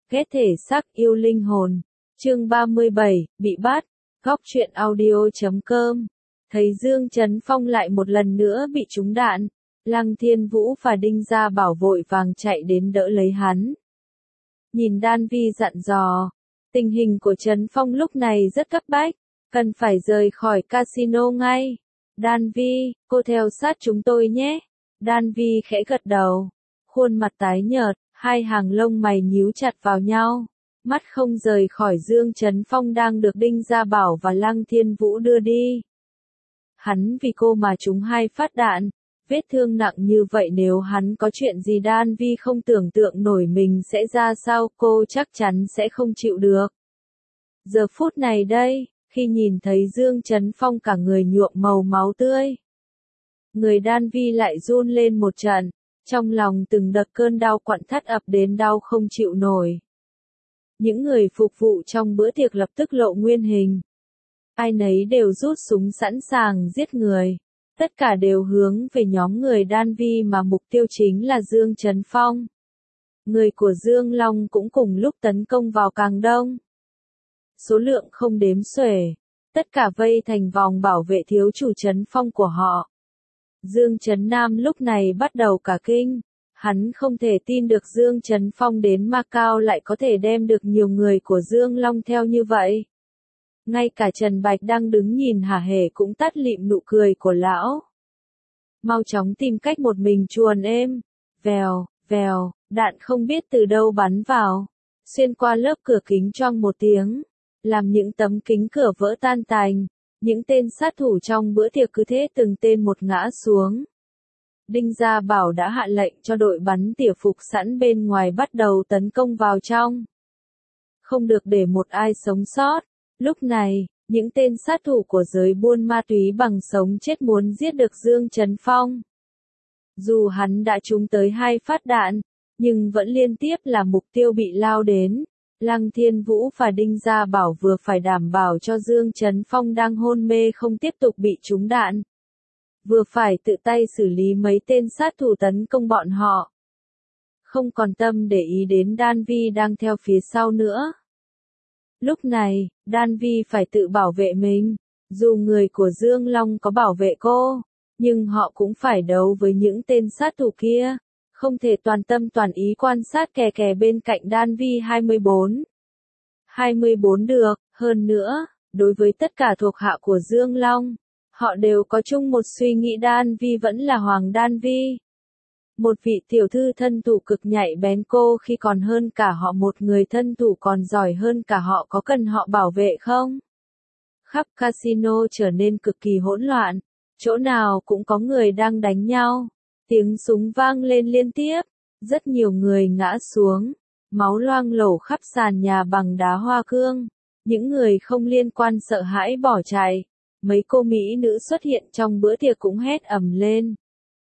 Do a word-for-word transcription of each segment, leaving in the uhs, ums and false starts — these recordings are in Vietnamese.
ghét thể xác yêu linh hồn. Chương ba mươi bảy, bị bắt. Góc truyện audio chấm com. Thấy Dương Chấn Phong lại một lần nữa bị trúng đạn, Lăng Thiên Vũ và Đinh Gia Bảo vội vàng chạy đến đỡ lấy hắn. Nhìn Đan Vi dặn dò, tình hình của Chấn Phong lúc này rất cấp bách, cần phải rời khỏi casino ngay. Đan Vi, cô theo sát chúng tôi nhé. Đan Vi khẽ gật đầu, khuôn mặt tái nhợt, hai hàng lông mày nhíu chặt vào nhau, mắt không rời khỏi Dương Chấn Phong đang được Đinh Gia Bảo và Lăng Thiên Vũ đưa đi. Hắn vì cô mà trúng hai phát đạn, vết thương nặng như vậy, nếu hắn có chuyện gì Đan Vi không tưởng tượng nổi mình sẽ ra sao, cô chắc chắn sẽ không chịu được. Giờ phút này đây, khi nhìn thấy Dương Chấn Phong cả người nhuộm màu máu tươi, người Đan Vi lại run lên một trận, trong lòng từng đợt cơn đau quặn thắt ập đến, đau không chịu nổi. Những người phục vụ trong bữa tiệc lập tức lộ nguyên hình. Ai nấy đều rút súng sẵn sàng giết người. Tất cả đều hướng về nhóm người Đan Vi mà mục tiêu chính là Dương Chấn Phong. Người của Dương Long cũng cùng lúc tấn công vào càng đông. Số lượng không đếm xuể. Tất cả vây thành vòng bảo vệ thiếu chủ Chấn Phong của họ. Dương Chấn Nam lúc này bắt đầu cả kinh. Hắn không thể tin được Dương Chấn Phong đến Macau lại có thể đem được nhiều người của Dương Long theo như vậy. Ngay cả Trần Bạch đang đứng nhìn hả hề cũng tắt lịm nụ cười của lão. Mau chóng tìm cách một mình chuồn êm. Vèo, vèo, đạn không biết từ đâu bắn vào. Xuyên qua lớp cửa kính choang một tiếng. Làm những tấm kính cửa vỡ tan tành. Những tên sát thủ trong bữa tiệc cứ thế từng tên một ngã xuống. Đinh Gia Bảo đã hạ lệnh cho đội bắn tỉa phục sẵn bên ngoài bắt đầu tấn công vào trong. Không được để một ai sống sót. Lúc này, những tên sát thủ của giới buôn ma túy bằng sống chết muốn giết được Dương Chấn Phong. Dù hắn đã trúng tới hai phát đạn, nhưng vẫn liên tiếp là mục tiêu bị lao đến. Lăng Thiên Vũ và Đinh Gia Bảo vừa phải đảm bảo cho Dương Chấn Phong đang hôn mê không tiếp tục bị trúng đạn, vừa phải tự tay xử lý mấy tên sát thủ tấn công bọn họ. Không còn tâm để ý đến Đan Vi đang theo phía sau nữa. Lúc này, Đan Vi phải tự bảo vệ mình. Dù người của Dương Long có bảo vệ cô, nhưng họ cũng phải đấu với những tên sát thủ kia. Không thể toàn tâm toàn ý quan sát kè kè bên cạnh Đan Vi hai mươi bốn. hai mươi bốn được, hơn nữa, đối với tất cả thuộc hạ của Dương Long, họ đều có chung một suy nghĩ, Đan Vi vẫn là Hoàng Đan Vi. Một vị tiểu thư thân thủ cực nhạy bén, cô khi còn hơn cả họ, một người thân thủ còn giỏi hơn cả họ, có cần họ bảo vệ không? Khắp casino trở nên cực kỳ hỗn loạn, chỗ nào cũng có người đang đánh nhau, tiếng súng vang lên liên tiếp, rất nhiều người ngã xuống, máu loang lổ khắp sàn nhà bằng đá hoa cương, những người không liên quan sợ hãi bỏ chạy, mấy cô mỹ nữ xuất hiện trong bữa tiệc cũng hét ầm lên.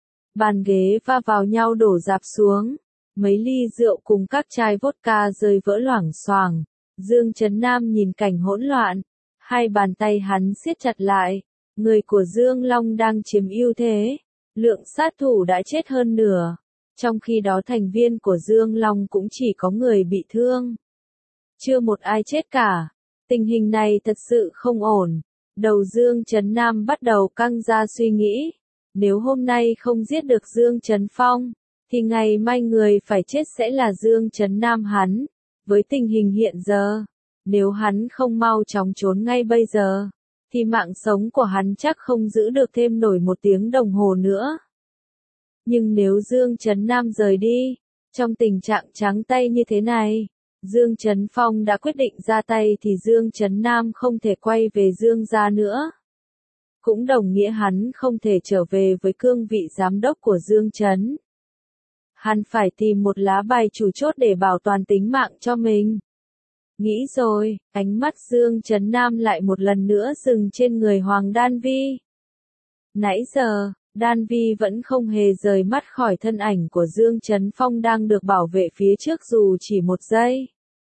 Bàn ghế va vào nhau đổ rạp xuống, mấy ly rượu cùng các chai vodka rơi vỡ loảng xoảng. Dương Chấn Nam nhìn cảnh hỗn loạn, hai bàn tay hắn siết chặt lại, người của Dương Long đang chiếm ưu thế, lượng sát thủ đã chết hơn nửa, trong khi đó thành viên của Dương Long cũng chỉ có người bị thương. Chưa một ai chết cả, tình hình này thật sự không ổn, đầu Dương Chấn Nam bắt đầu căng ra suy nghĩ. Nếu hôm nay không giết được Dương Chấn Phong, thì ngày mai người phải chết sẽ là Dương Chấn Nam hắn. Với tình hình hiện giờ, nếu hắn không mau chóng trốn ngay bây giờ, thì mạng sống của hắn chắc không giữ được thêm nổi một tiếng đồng hồ nữa. Nhưng nếu Dương Chấn Nam rời đi, trong tình trạng trắng tay như thế này, Dương Chấn Phong đã quyết định ra tay thì Dương Chấn Nam không thể quay về Dương gia nữa. Cũng đồng nghĩa hắn không thể trở về với cương vị giám đốc của Dương Chấn. Hắn phải tìm một lá bài chủ chốt để bảo toàn tính mạng cho mình. Nghĩ rồi, ánh mắt Dương Chấn Nam lại một lần nữa dừng trên người Hoàng Đan Vi. Nãy giờ, Đan Vi vẫn không hề rời mắt khỏi thân ảnh của Dương Chấn Phong đang được bảo vệ phía trước dù chỉ một giây.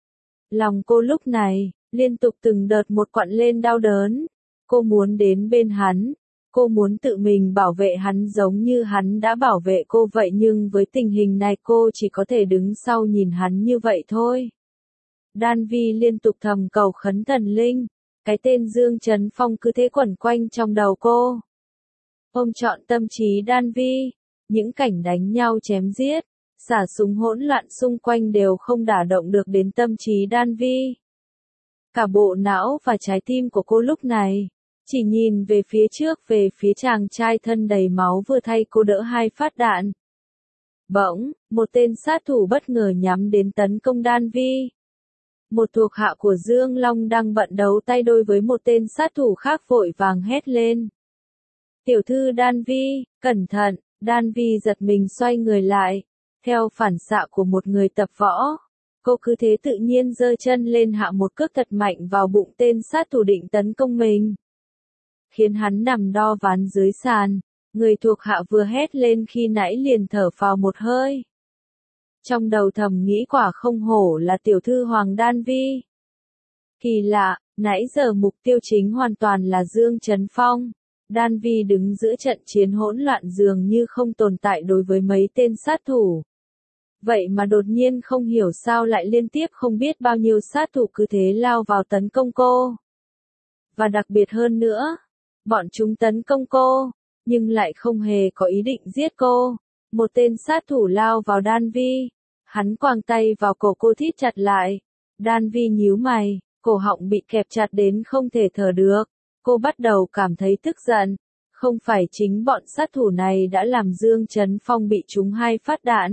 Lòng cô lúc này, liên tục từng đợt một quặn lên đau đớn. Cô muốn đến bên hắn, cô muốn tự mình bảo vệ hắn giống như hắn đã bảo vệ cô vậy, nhưng với tình hình này cô chỉ có thể đứng sau nhìn hắn như vậy thôi. Đan Vi liên tục thầm cầu khấn thần linh, cái tên Dương Trấn Phong cứ thế quẩn quanh trong đầu cô. Ôm trọn tâm trí Đan Vi, những cảnh đánh nhau chém giết, xả súng hỗn loạn xung quanh đều không đả động được đến tâm trí Đan Vi. Cả bộ não và trái tim của cô lúc này, chỉ nhìn về phía trước, về phía chàng trai thân đầy máu vừa thay cô đỡ hai phát đạn. Bỗng, một tên sát thủ bất ngờ nhắm đến tấn công Đan Vi. Một thuộc hạ của Dương Long đang bận đấu tay đôi với một tên sát thủ khác vội vàng hét lên. Tiểu thư Đan Vi, cẩn thận, Đan Vi giật mình xoay người lại. Theo phản xạ của một người tập võ, cô cứ thế tự nhiên giơ chân lên hạ một cước thật mạnh vào bụng tên sát thủ định tấn công mình, khiến hắn nằm đo ván dưới sàn. Người thuộc hạ vừa hét lên khi nãy liền thở phào một hơi. Trong đầu thầm nghĩ quả không hổ là tiểu thư Hoàng Đan Vi. Kỳ lạ, nãy giờ mục tiêu chính hoàn toàn là Dương Trấn Phong. Đan Vi đứng giữa trận chiến hỗn loạn dường như không tồn tại đối với mấy tên sát thủ. Vậy mà đột nhiên không hiểu sao lại liên tiếp không biết bao nhiêu sát thủ cứ thế lao vào tấn công cô. Và đặc biệt hơn nữa, bọn chúng tấn công cô, nhưng lại không hề có ý định giết cô. Một tên sát thủ lao vào Đan Vi, hắn quàng tay vào cổ cô thít chặt lại. Đan Vi nhíu mày, cổ họng bị kẹp chặt đến không thể thở được. Cô bắt đầu cảm thấy tức giận, không phải chính bọn sát thủ này đã làm Dương Trấn Phong bị trúng hai phát đạn.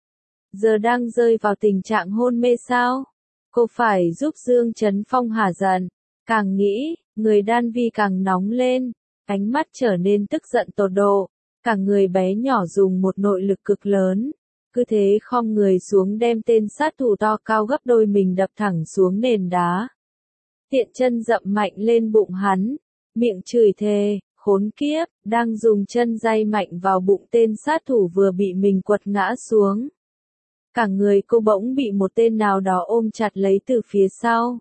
Giờ đang rơi vào tình trạng hôn mê sao? Cô phải giúp Dương Trấn Phong hả giận. Càng nghĩ, người Đan Vi càng nóng lên, ánh mắt trở nên tức giận tột độ. Cả người bé nhỏ dùng một nội lực cực lớn, cứ thế khom người xuống đem tên sát thủ to cao gấp đôi mình đập thẳng xuống nền đá. Tiện chân dậm mạnh lên bụng hắn, miệng chửi thề, khốn kiếp, đang dùng chân day mạnh vào bụng tên sát thủ vừa bị mình quật ngã xuống. Cả người cô bỗng bị một tên nào đó ôm chặt lấy từ phía sau.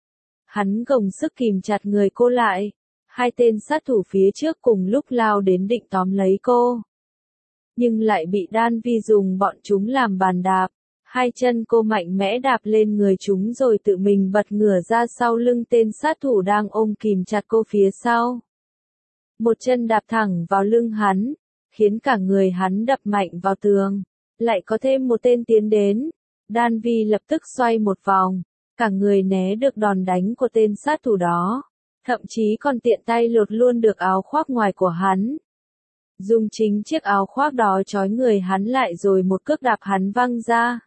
Hắn gồng sức kìm chặt người cô lại. Hai tên sát thủ phía trước cùng lúc lao đến định tóm lấy cô. Nhưng lại bị Đan Vi dùng bọn chúng làm bàn đạp. Hai chân cô mạnh mẽ đạp lên người chúng rồi tự mình bật ngửa ra sau lưng tên sát thủ đang ôm kìm chặt cô phía sau. Một chân đạp thẳng vào lưng hắn, khiến cả người hắn đập mạnh vào tường. Lại có thêm một tên tiến đến. Đan Vi lập tức xoay một vòng, cả người né được đòn đánh của tên sát thủ đó. Thậm chí còn tiện tay lột luôn được áo khoác ngoài của hắn. Dùng chính chiếc áo khoác đó trói người hắn lại rồi một cước đạp hắn văng ra.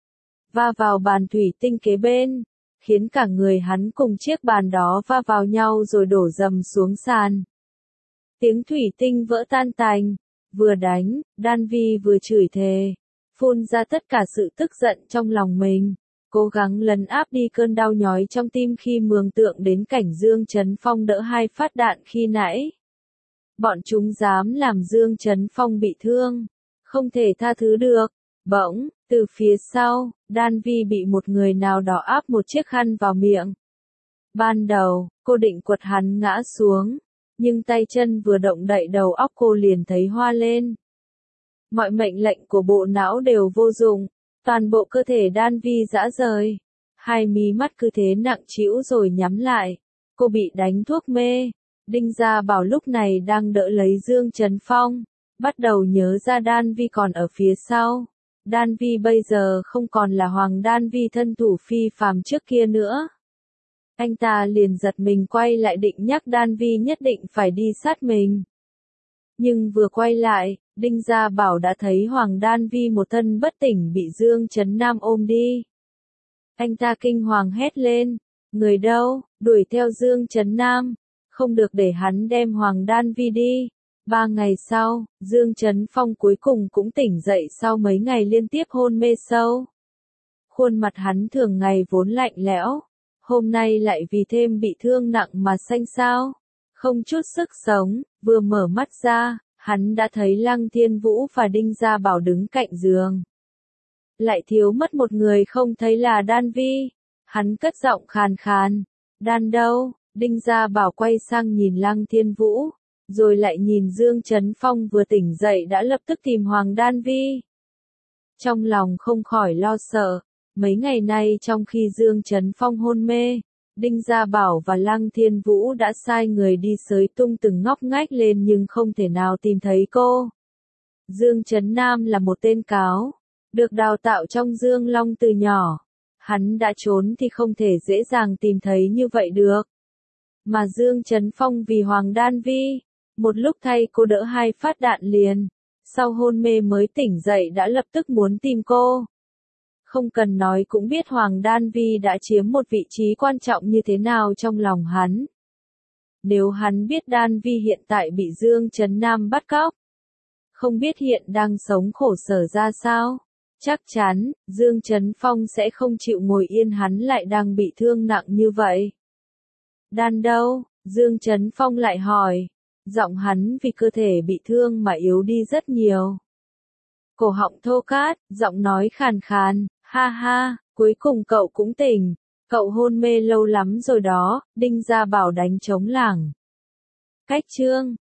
Va vào bàn thủy tinh kế bên, khiến cả người hắn cùng chiếc bàn đó va vào nhau rồi đổ dầm xuống sàn. Tiếng thủy tinh vỡ tan tành, vừa đánh, Đan Vi vừa chửi thề, phun ra tất cả sự tức giận trong lòng mình. Cố gắng lấn áp đi cơn đau nhói trong tim khi mường tượng đến cảnh Dương Trấn Phong đỡ hai phát đạn khi nãy. Bọn chúng dám làm Dương Trấn Phong bị thương, không thể tha thứ được. Bỗng, từ phía sau, Đan Vi bị một người nào đó áp một chiếc khăn vào miệng. Ban đầu, cô định quật hắn ngã xuống, nhưng tay chân vừa động đậy đầu óc cô liền thấy hoa lên. Mọi mệnh lệnh của bộ não đều vô dụng. Toàn bộ cơ thể Đan Vi rã rời. Hai mí mắt cứ thế nặng trĩu rồi nhắm lại. Cô bị đánh thuốc mê. Đinh Gia Bảo lúc này đang đỡ lấy Dương Trấn Phong. Bắt đầu nhớ ra Đan Vi còn ở phía sau. Đan Vi bây giờ không còn là Hoàng Đan Vi thân thủ phi phàm trước kia nữa. Anh ta liền giật mình quay lại định nhắc Đan Vi nhất định phải đi sát mình. Nhưng vừa quay lại, Đinh Gia Bảo đã thấy Hoàng Đan Vi một thân bất tỉnh bị Dương Trấn Nam ôm đi. Anh ta kinh hoàng hét lên, người đâu, đuổi theo Dương Trấn Nam, không được để hắn đem Hoàng Đan Vi đi. Ba ngày sau, Dương Trấn Phong cuối cùng cũng tỉnh dậy sau mấy ngày liên tiếp hôn mê sâu. Khuôn mặt hắn thường ngày vốn lạnh lẽo, hôm nay lại vì thêm bị thương nặng mà xanh xao, không chút sức sống. Vừa mở mắt ra, hắn đã thấy Lăng Thiên Vũ và Đinh Gia Bảo đứng cạnh giường. Lại thiếu mất một người không thấy là Đan Vi. Hắn cất giọng khàn khàn, Đan đâu? Đinh Gia Bảo quay sang nhìn Lăng Thiên Vũ, rồi lại nhìn Dương Trấn Phong vừa tỉnh dậy đã lập tức tìm Hoàng Đan Vi. Trong lòng không khỏi lo sợ, Mấy ngày nay trong khi Dương Trấn Phong hôn mê, Đinh Gia Bảo và Lăng Thiên Vũ đã sai người đi xới tung từng ngóc ngách lên nhưng không thể nào tìm thấy cô. Dương Trấn Nam là một tên cáo, được đào tạo trong Dương Long từ nhỏ. Hắn đã trốn thì không thể dễ dàng tìm thấy như vậy được. Mà Dương Trấn Phong vì Hoàng Đan Vi, một lúc thay cô đỡ hai phát đạn liền, sau hôn mê mới tỉnh dậy đã lập tức muốn tìm cô. Không cần nói cũng biết Hoàng Đan Vi đã chiếm một vị trí quan trọng như thế nào trong lòng hắn. Nếu hắn biết Đan Vi hiện tại bị Dương Trấn Nam bắt cóc, không biết hiện đang sống khổ sở ra sao, chắc chắn, Dương Trấn Phong sẽ không chịu ngồi yên hắn lại đang bị thương nặng như vậy. Đan đâu? Dương Trấn Phong lại hỏi. Giọng hắn vì cơ thể bị thương mà yếu đi rất nhiều. Cổ họng thô cát, giọng nói khàn khàn, ha ha, cuối cùng cậu cũng tỉnh, cậu hôn mê lâu lắm rồi đó, Đinh Gia Bảo đánh trống lảng. Cách chương